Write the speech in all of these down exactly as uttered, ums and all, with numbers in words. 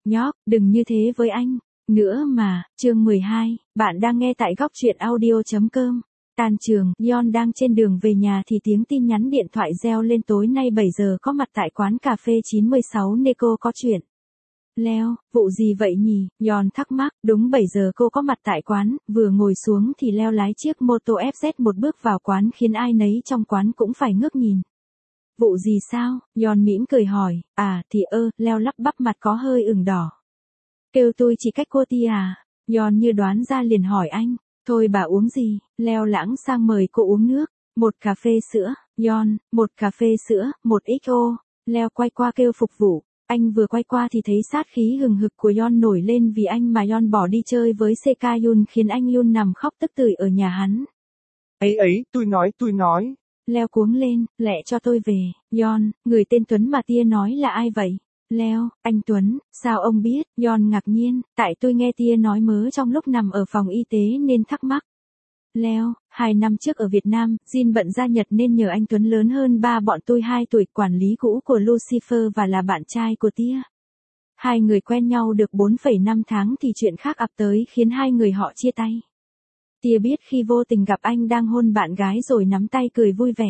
nhóc, đừng như thế với anh. Nữa mà, chương mười hai, bạn đang nghe tại góc truyện audio.com. Tan trường, Yeon đang trên đường về nhà thì tiếng tin nhắn điện thoại reo lên tối nay bảy giờ có mặt tại quán cà phê chín mươi sáu Neko có chuyện. Leo, vụ gì vậy nhỉ? Yeon thắc mắc, đúng bảy giờ cô có mặt tại quán, vừa ngồi xuống thì Leo lái chiếc mô tô ép dét một bước vào quán khiến ai nấy trong quán cũng phải ngước nhìn. Vụ gì sao? Yeon mỉm cười hỏi, à thì ơ, Leo lắp bắp mặt có hơi ửng đỏ. Kêu tôi chỉ cách cô tia à? Yeon như đoán ra liền hỏi anh, thôi bà uống gì? Leo lãng sang mời cô uống nước, một cà phê sữa. Yeon, một cà phê sữa, một ích ô. Leo quay qua kêu phục vụ. Anh vừa quay qua thì thấy sát khí hừng hực của Yeon nổi lên vì anh mà Yeon bỏ đi chơi với Seka-yun khiến anh Yun nằm khóc tức tưởi ở nhà hắn. Ấy ấy, tôi nói, tôi nói. Leo cuống lên, lẹ cho tôi về. Yeon, người tên Tuấn mà tia nói là ai vậy? Leo, anh Tuấn, sao ông biết? Yeon ngạc nhiên, tại tôi nghe tia nói mớ trong lúc nằm ở phòng y tế nên thắc mắc. Leo, hai năm trước ở Việt Nam, Jin bận ra Nhật nên nhờ anh Tuấn lớn hơn ba bọn tôi hai tuổi quản lý cũ của Lucifer và là bạn trai của tia. Hai người quen nhau được bốn phẩy năm tháng thì chuyện khác ập tới khiến hai người họ chia tay. Tia biết khi vô tình gặp anh đang hôn bạn gái rồi nắm tay cười vui vẻ.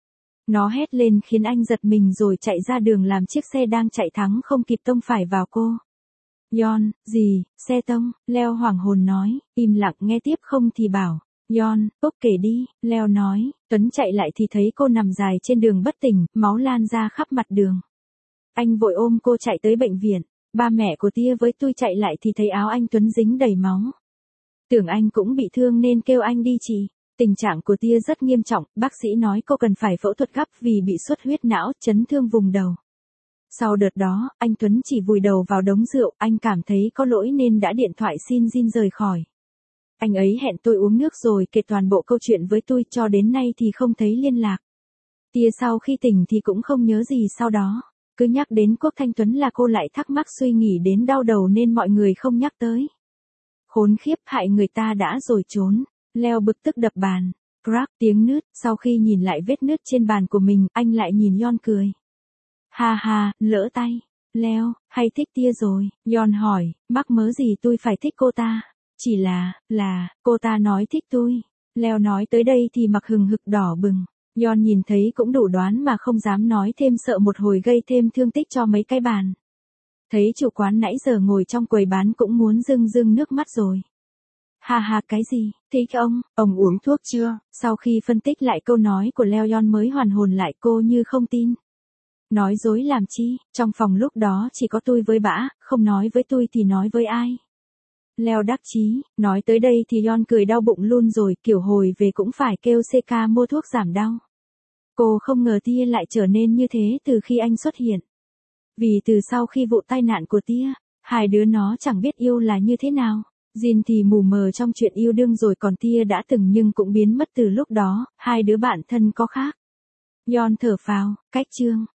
Nó hét lên khiến anh giật mình rồi chạy ra đường làm chiếc xe đang chạy thắng không kịp tông phải vào cô. Yeon, gì, xe tông? Leo hoảng hồn nói, im lặng nghe tiếp không thì bảo. Yeon, Úc kể đi, Leo nói, Tuấn chạy lại thì thấy cô nằm dài trên đường bất tỉnh, máu lan ra khắp mặt đường. Anh vội ôm cô chạy tới bệnh viện, ba mẹ của tia với tôi chạy lại thì thấy áo anh Tuấn dính đầy máu. Tưởng anh cũng bị thương nên kêu anh đi trị. Tình trạng của tia rất nghiêm trọng, bác sĩ nói cô cần phải phẫu thuật gấp vì bị xuất huyết não, chấn thương vùng đầu. Sau đợt đó, anh Tuấn chỉ vùi đầu vào đống rượu, anh cảm thấy có lỗi nên đã điện thoại xin Jin rời khỏi. Anh ấy hẹn tôi uống nước rồi kể toàn bộ câu chuyện với tôi, cho đến nay thì không thấy liên lạc. Tia sau khi tỉnh thì cũng không nhớ gì sau đó. Cứ nhắc đến Quốc Thanh Tuấn là cô lại thắc mắc suy nghĩ đến đau đầu nên mọi người không nhắc tới. Khốn khiếp, hại người ta đã rồi trốn. Leo bực tức đập bàn. Crack tiếng nứt, sau khi nhìn lại vết nứt trên bàn của mình, anh lại nhìn Yeon cười. Ha ha, lỡ tay. Leo, hay thích tia rồi? Yeon hỏi, mắc mớ gì tôi phải thích cô ta? Chỉ là, là, cô ta nói thích tôi. Leo nói tới đây thì mặt hừng hực đỏ bừng. Yeon nhìn thấy cũng đủ đoán mà không dám nói thêm, sợ một hồi gây thêm thương tích cho mấy cái bàn. Thấy chủ quán nãy giờ ngồi trong quầy bán cũng muốn rưng rưng nước mắt rồi. Ha ha, cái gì? Thích ông, ông uống thuốc chưa? Sau khi phân tích lại câu nói của Leo, Yeon mới hoàn hồn lại, cô như không tin. Nói dối làm chi, trong phòng lúc đó chỉ có tôi với bả, không nói với tôi thì nói với ai? Leo đắc chí, nói tới đây thì Yeon cười đau bụng luôn rồi, kiểu hồi về cũng phải kêu Seka mua thuốc giảm đau. Cô không ngờ tia lại trở nên như thế từ khi anh xuất hiện. Vì từ sau khi vụ tai nạn của tia, hai đứa nó chẳng biết yêu là như thế nào. Jin thì mù mờ trong chuyện yêu đương rồi, còn tia đã từng nhưng cũng biến mất từ lúc đó, hai đứa bạn thân có khác. Yeon thở phào, cách chương.